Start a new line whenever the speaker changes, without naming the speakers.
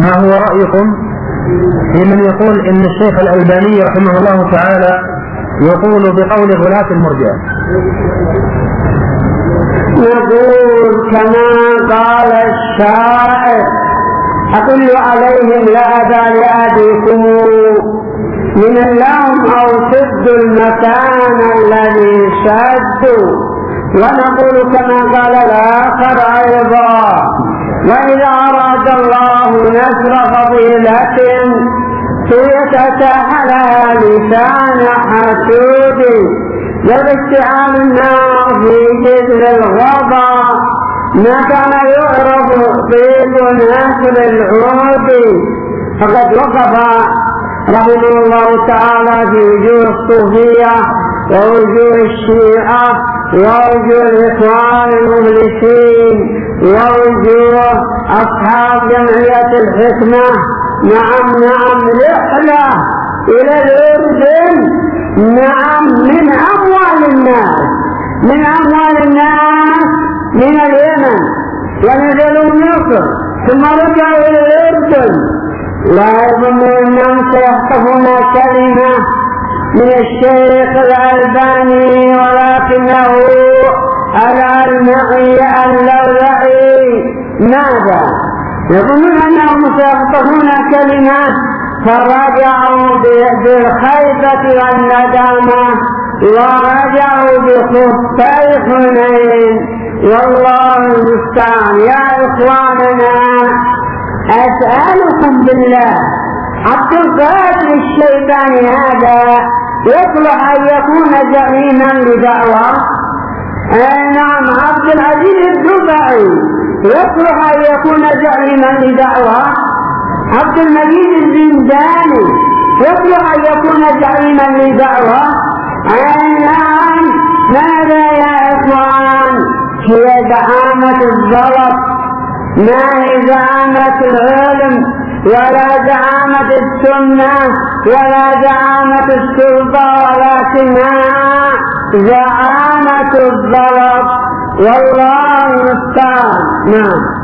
ما هو رأيكم في من يقول إن الشيخ الألباني رحمه الله تعالى يقول بقول غلاة المرجئة؟
نقول كما قال الشاعر: أقل عليهم لأبا لأبيكم من اللوم أو سد المكان الذي سدوا. ونقول كما قال الآخر أيضا: وإذا أراد الله نشر فضيلة فيفتح لها لسان حسود، لاشتعال النار في جذر الغضا ما كان يعرف طيب نشر العود. فقد وقف رحمه الله تعالى في وجوه الصوفية ووجوه الشيعة ووجوه الإخوان المفلسين ووجوه أصحاب جمعية الحكمة. نعم رحلة إلى الأردن، نعم من أموال الناس من اليمن، ونزلوا مصر ثم رجعوا إلى الأردن. لا يظن أنهم سيخطفون كلمة من الشيخ الألباني، ولكنه الألمعي اللولعي ماذا؟ يظنون أنهم سيخطفون كلمة، فرجعوا بالخيبة والندامة ورجعوا بخفي حنين. والله المستعان. يا إخواننا، أسألكم بالله، عبد القادر الشيباني هذا يصلح أن يكون زعيما لدعوة؟ نعم. عبد العزيز الدبعي يصلح أن يكون زعيما لدعوة؟ عبد المجيد الزنداني يصلح أن يكون زعيما لدعوة؟ نعم. ماذا يا إخوان؟ هي زعامة الزلط، ما هي زعامة العلم ولا زعامة السنة ولا زعامة السلطة، ولكنها زعامة الزلط. والله المستعان. نعم.